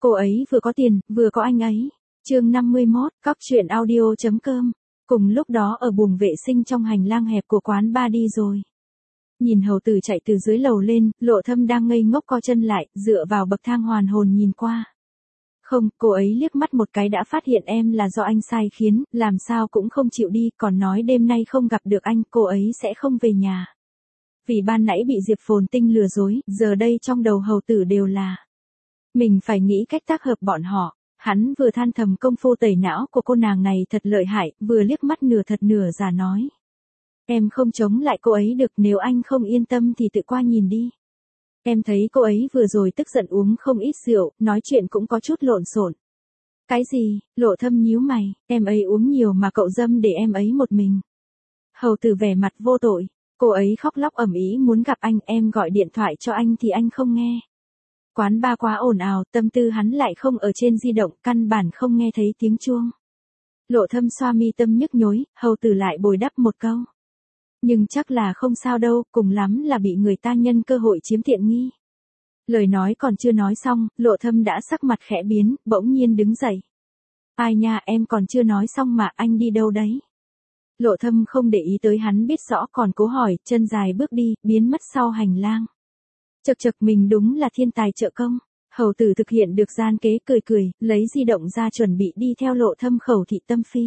Cô ấy vừa có tiền, vừa có anh ấy. Chương 51, cóc truyện audio.com. Cùng lúc đó ở buồng vệ sinh trong hành lang hẹp của quán bar đi rồi. Nhìn hầu tử chạy từ dưới lầu lên, Lộ Thâm đang ngây ngốc co chân lại, dựa vào bậc thang hoàn hồn nhìn qua. Không, cô ấy liếc mắt một cái đã phát hiện em là do anh sai khiến, làm sao cũng không chịu đi, còn nói đêm nay không gặp được anh, cô ấy sẽ không về nhà. Vì ban nãy bị Diệp Phồn Tinh lừa dối, giờ đây trong đầu hầu tử đều là mình phải nghĩ cách tác hợp bọn họ. Hắn vừa than thầm công phu tẩy não của cô nàng này thật lợi hại, vừa liếc mắt nửa thật nửa giả nói. Em không chống lại cô ấy được, nếu anh không yên tâm thì tự qua nhìn đi. Em thấy cô ấy vừa rồi tức giận uống không ít rượu, nói chuyện cũng có chút lộn xộn. Cái gì? Lộ Thâm nhíu mày, em ấy uống nhiều mà cậu dâm để em ấy một mình. Hầu tử vẻ mặt vô tội, cô ấy khóc lóc ầm ĩ muốn gặp anh, em gọi điện thoại cho anh thì anh không nghe. Quán bar quá ồn ào, tâm tư hắn lại không ở trên di động, căn bản không nghe thấy tiếng chuông. Lộ Thâm xoa mi tâm nhức nhối, hầu tử lại bồi đắp một câu. Nhưng chắc là không sao đâu, cùng lắm là bị người ta nhân cơ hội chiếm tiện nghi. Lời nói còn chưa nói xong, Lộ Thâm đã sắc mặt khẽ biến, bỗng nhiên đứng dậy. Ai nha, em còn chưa nói xong mà, anh đi đâu đấy? Lộ Thâm không để ý tới hắn biết rõ còn cố hỏi, chân dài bước đi, biến mất sau hành lang. Chậc chậc, mình đúng là thiên tài trợ công. Hầu tử thực hiện được gian kế, cười cười, lấy di động ra chuẩn bị đi theo Lộ Thâm khẩu thị tâm phi.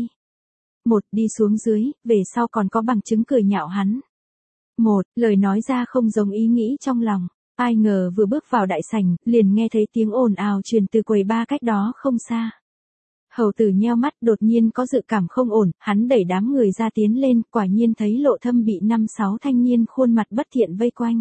Đi xuống dưới, về sau còn có bằng chứng cười nhạo hắn. Lời nói ra không giống ý nghĩ trong lòng. Ai ngờ vừa bước vào đại sảnh, liền nghe thấy tiếng ồn ào truyền từ quầy bar cách đó không xa. Hầu tử nheo mắt, đột nhiên có dự cảm không ổn, hắn đẩy đám người ra tiến lên, quả nhiên thấy Lộ Thâm bị 5-6 thanh niên khuôn mặt bất thiện vây quanh.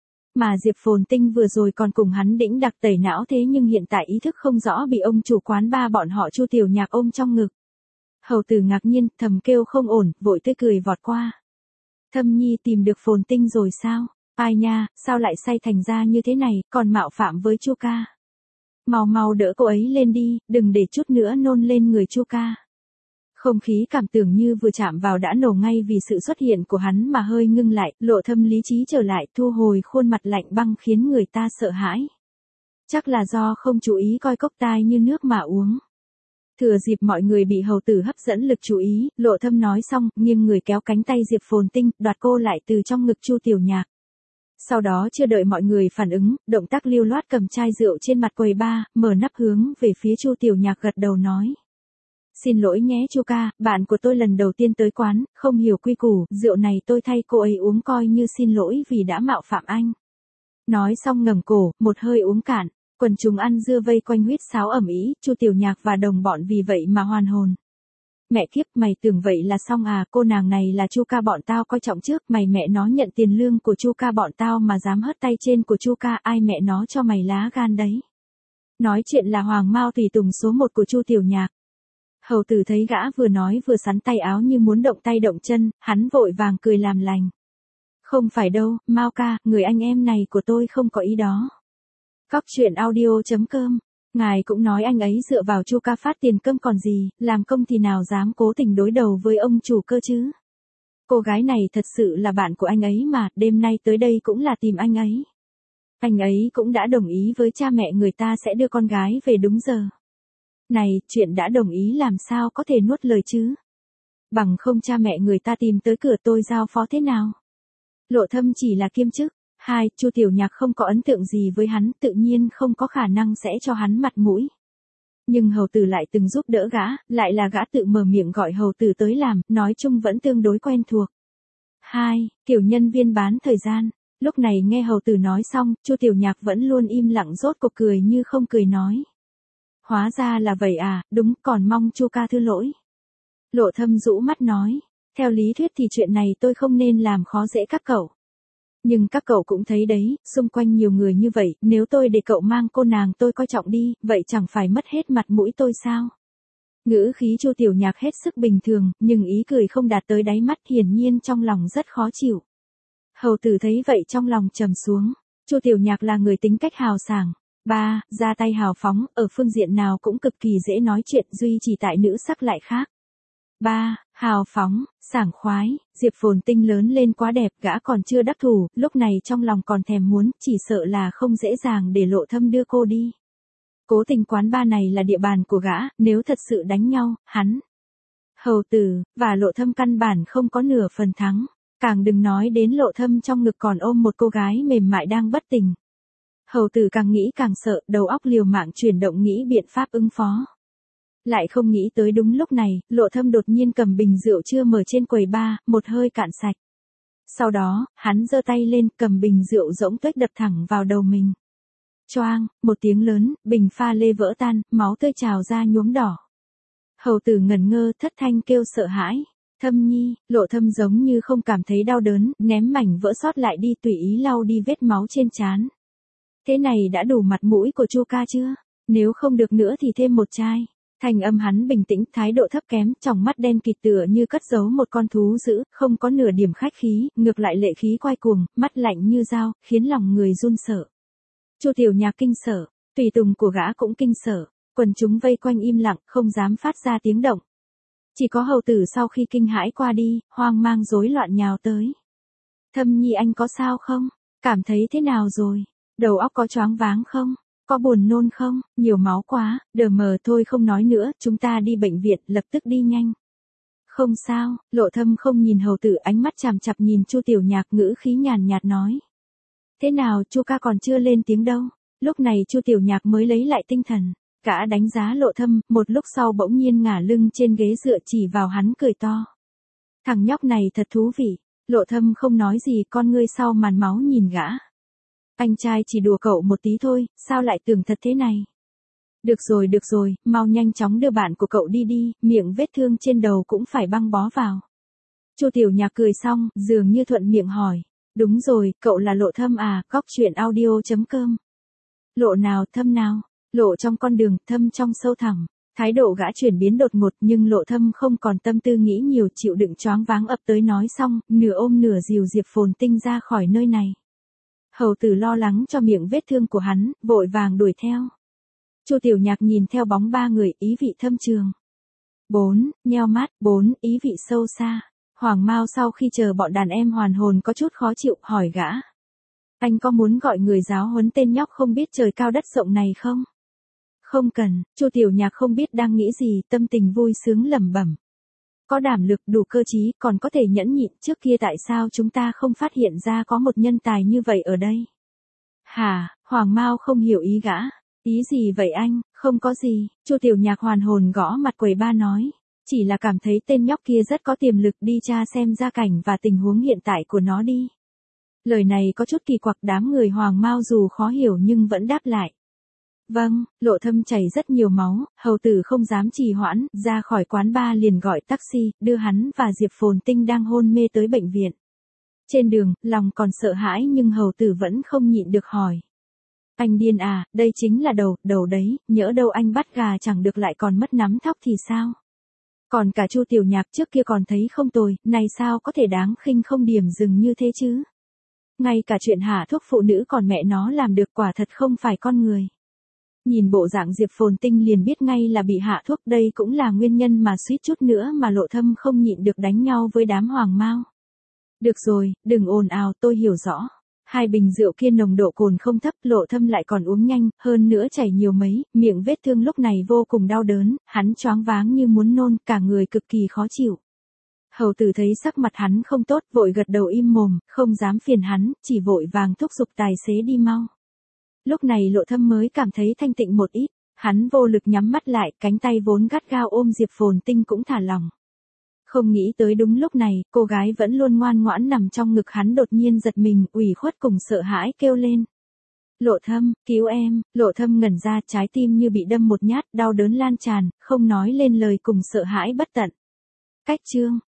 Mà Diệp Phồn Tinh vừa rồi còn cùng hắn đĩnh đặc tẩy não, thế nhưng hiện tại ý thức không rõ bị ông chủ quán bar bọn họ Chu Tiểu Nhạc ôm trong ngực. Hầu tử ngạc nhiên, thầm kêu không ổn, vội tươi cười vọt qua. Thâm nhi tìm được Phồn Tinh rồi sao? Ai nha, sao lại say thành ra như thế này, còn mạo phạm với Chu ca. Mau mau đỡ cô ấy lên đi, đừng để chút nữa nôn lên người Chu ca. Không khí cảm tưởng như vừa chạm vào đã nổ ngay vì sự xuất hiện của hắn mà hơi ngưng lại, Lộ Thâm lý trí trở lại, thu hồi khuôn mặt lạnh băng khiến người ta sợ hãi. Chắc là do không chú ý coi cốc tai như nước mà uống. Thừa dịp mọi người bị hầu tử hấp dẫn lực chú ý, Lộ Thâm nói xong, nghiêng người kéo cánh tay Diệp Phồn Tinh, đoạt cô lại từ trong ngực Chu Tiểu Nhạc. Sau đó chưa đợi mọi người phản ứng, động tác lưu loát cầm chai rượu trên mặt quầy bar, mở nắp hướng về phía Chu Tiểu Nhạc gật đầu nói. Xin lỗi nhé Chu ca, bạn của tôi lần đầu tiên tới quán, không hiểu quy củ, rượu này tôi thay cô ấy uống coi như xin lỗi vì đã mạo phạm anh. Nói xong ngẩng cổ, một hơi uống cạn. Quần chúng ăn dưa vây quanh huýt sáo ầm ĩ, Chu Tiểu Nhạc và đồng bọn vì vậy mà hoàn hồn. Mẹ kiếp, mày tưởng vậy là xong à, cô nàng này là Chu ca bọn tao coi trọng trước, mày mẹ nó nhận tiền lương của Chu ca bọn tao mà dám hất tay trên của Chu ca, ai mẹ nó cho mày lá gan đấy. Nói chuyện là Hoàng Mao tùy tùng số 1 của Chu Tiểu Nhạc. Hầu tử thấy gã vừa nói vừa sắn tay áo như muốn động tay động chân, hắn vội vàng cười làm lành. Không phải đâu, Mao ca, người anh em này của tôi không có ý đó. Cóc truyện audio.com. Ngài cũng nói anh ấy dựa vào Chu ca phát tiền cơm còn gì, làm công thì nào dám cố tình đối đầu với ông chủ cơ chứ. Cô gái này thật sự là bạn của anh ấy mà, đêm nay tới đây cũng là tìm anh ấy. Anh ấy cũng đã đồng ý với cha mẹ người ta sẽ đưa con gái về đúng giờ. Này, chuyện đã đồng ý làm sao có thể nuốt lời chứ. Bằng không cha mẹ người ta tìm tới cửa tôi giao phó thế nào. Lộ Thâm chỉ là kiêm chức. Chu Tiểu Nhạc không có ấn tượng gì với hắn, tự nhiên không có khả năng sẽ cho hắn mặt mũi. Nhưng hầu tử lại từng giúp đỡ gã, lại là gã tự mở miệng gọi hầu tử tới làm, nói chung vẫn tương đối quen thuộc. Kiểu nhân viên bán thời gian. Lúc này nghe hầu tử nói xong, Chu Tiểu Nhạc vẫn luôn im lặng rốt cuộc cười như không cười nói. Hóa ra là vậy à, đúng, còn mong Chu ca thứ lỗi. Lộ Thâm rũ mắt nói, theo lý thuyết thì chuyện này tôi không nên làm khó dễ các cậu. Nhưng các cậu cũng thấy đấy, xung quanh nhiều người như vậy, nếu tôi để cậu mang cô nàng tôi coi trọng đi, vậy chẳng phải mất hết mặt mũi tôi sao? Ngữ khí Chu Tiểu Nhạc hết sức bình thường, nhưng ý cười không đạt tới đáy mắt, hiển nhiên trong lòng rất khó chịu. Hầu tử thấy vậy trong lòng trầm xuống, Chu Tiểu Nhạc là người tính cách hào sảng. Ra tay hào phóng, ở phương diện nào cũng cực kỳ dễ nói chuyện, duy chỉ tại nữ sắc lại khác. Hào phóng, sảng khoái, Diệp Phồn Tinh lớn lên quá đẹp, gã còn chưa đắc thủ, lúc này trong lòng còn thèm muốn, chỉ sợ là không dễ dàng để Lộ Thâm đưa cô đi. Cố tình quán bar này là địa bàn của gã, nếu thật sự đánh nhau, hắn, Hầu Tử, và Lộ Thâm căn bản không có nửa phần thắng. Càng đừng nói đến Lộ Thâm trong ngực còn ôm một cô gái mềm mại đang bất tỉnh. Hầu Tử càng nghĩ càng sợ, đầu óc liều mạng chuyển động nghĩ biện pháp ứng phó. Lại không nghĩ tới đúng lúc này, Lộ Thâm đột nhiên cầm bình rượu chưa mở trên quầy bar, một hơi cạn sạch. Sau đó, hắn giơ tay lên, cầm bình rượu rỗng tuếch đập thẳng vào đầu mình. Choang, một tiếng lớn, bình pha lê vỡ tan, máu tươi trào ra nhuốm đỏ. Hầu Tử ngẩn ngơ, thất thanh kêu sợ hãi. Thâm Nhi, Lộ Thâm giống như không cảm thấy đau đớn, ném mảnh vỡ sót lại đi tùy ý lau đi vết máu trên trán. Thế này đã đủ mặt mũi của Chu ca chưa? Nếu không được nữa thì thêm một chai. Thanh âm hắn bình tĩnh, thái độ thấp kém, tròng mắt đen kịt tựa như cất giấu một con thú dữ, không có nửa điểm khách khí, ngược lại lệ khí quay cuồng, mắt lạnh như dao, khiến lòng người run sợ. Chu Tiểu Nhạc kinh sợ, tùy tùng của gã cũng kinh sợ, quần chúng vây quanh im lặng, không dám phát ra tiếng động. Chỉ có Hầu Tử sau khi kinh hãi qua đi, hoang mang rối loạn nhào tới. Thâm Nhi anh có sao không? Cảm thấy thế nào rồi? Đầu óc có choáng váng không? Có buồn nôn không? Nhiều máu quá, đờ mờ thôi không nói nữa, chúng ta đi bệnh viện, lập tức đi nhanh. Không sao, Lộ Thâm không nhìn Hầu Tử, ánh mắt chằm chằm nhìn Chu Tiểu Nhạc, ngữ khí nhàn nhạt nói. Thế nào, Chu ca còn chưa lên tiếng đâu. Lúc này Chu Tiểu Nhạc mới lấy lại tinh thần. Gã đánh giá Lộ Thâm, một lúc sau bỗng nhiên ngả lưng trên ghế dựa chỉ vào hắn cười to. Thằng nhóc này thật thú vị. Lộ Thâm không nói gì, con ngươi sau màn máu nhìn gã. Anh trai chỉ đùa cậu một tí thôi, sao lại tưởng thật thế này? Được rồi, mau nhanh chóng đưa bạn của cậu đi đi, miệng vết thương trên đầu cũng phải băng bó vào. Chu Tiểu Nhạc cười xong, dường như thuận miệng hỏi. Đúng rồi, cậu là Lộ Thâm à, góc truyện audio.com. Lộ nào, Thâm nào? Lộ trong con đường, Thâm trong sâu thẳm. Thái độ gã chuyển biến đột ngột nhưng Lộ Thâm không còn tâm tư nghĩ nhiều, chịu đựng choáng váng ập tới nói xong, nửa ôm nửa dìu Diệp Phồn Tinh ra khỏi nơi này. Hầu Tử lo lắng cho miệng vết thương của hắn, vội vàng đuổi theo. Chu Tiểu Nhạc nhìn theo bóng ba người, ý vị thâm trường. 4. Nheo mắt. 4. Ý vị sâu xa. Hoàng Mao sau khi chờ bọn đàn em hoàn hồn có chút khó chịu, hỏi gã. Anh có muốn gọi người giáo huấn tên nhóc không biết trời cao đất rộng này không? Không cần, Chu Tiểu Nhạc không biết đang nghĩ gì, tâm tình vui sướng lẩm bẩm. Có đảm lực, đủ cơ trí, còn có thể nhẫn nhịn, trước kia tại sao chúng ta không phát hiện ra có một nhân tài như vậy ở đây? Hả, Hoàng Mao không hiểu ý gã. Ý gì vậy anh? Không có gì, Chu Tiểu Nhạc hoàn hồn gõ mặt quầy ba nói. Chỉ là cảm thấy tên nhóc kia rất có tiềm lực, đi tra xem gia cảnh và tình huống hiện tại của nó đi. Lời này có chút kỳ quặc, đám người Hoàng Mao dù khó hiểu nhưng vẫn đáp lại. Vâng, Lộ Thâm chảy rất nhiều máu, Hầu Tử không dám trì hoãn, ra khỏi quán bar liền gọi taxi, đưa hắn và Diệp Phồn Tinh đang hôn mê tới bệnh viện. Trên đường, lòng còn sợ hãi nhưng Hầu Tử vẫn không nhịn được hỏi. Anh điên à, đây chính là đầu đấy, nhỡ đâu anh bắt gà chẳng được lại còn mất nắm thóc thì sao? Còn cả Chu Tiểu Nhạc trước kia còn thấy không tồi, này sao có thể đáng khinh không điểm dừng như thế chứ? Ngay cả chuyện hạ thuốc phụ nữ còn mẹ nó làm được, quả thật không phải con người. Nhìn bộ dạng Diệp Phồn Tinh liền biết ngay là bị hạ thuốc, đây cũng là nguyên nhân mà suýt chút nữa mà Lộ Thâm không nhịn được đánh nhau với đám Hoàng Mao. Được rồi, đừng ồn ào, tôi hiểu rõ. Hai bình rượu kia nồng độ cồn không thấp, Lộ Thâm lại còn uống nhanh, hơn nữa chảy nhiều mấy, miệng vết thương lúc này vô cùng đau đớn, hắn choáng váng như muốn nôn, cả người cực kỳ khó chịu. Hầu Tử thấy sắc mặt hắn không tốt, vội gật đầu im mồm, không dám phiền hắn, chỉ vội vàng thúc giục tài xế đi mau. Lúc này Lộ Thâm mới cảm thấy thanh tịnh một ít, hắn vô lực nhắm mắt lại, cánh tay vốn gắt gao ôm Diệp Phồn Tinh cũng thả lỏng. Không nghĩ tới đúng lúc này, cô gái vẫn luôn ngoan ngoãn nằm trong ngực hắn đột nhiên giật mình, ủy khuất cùng sợ hãi kêu lên. Lộ Thâm, cứu em, Lộ Thâm ngẩn ra, trái tim như bị đâm một nhát, đau đớn lan tràn, không nói lên lời cùng sợ hãi bất tận. Cách chương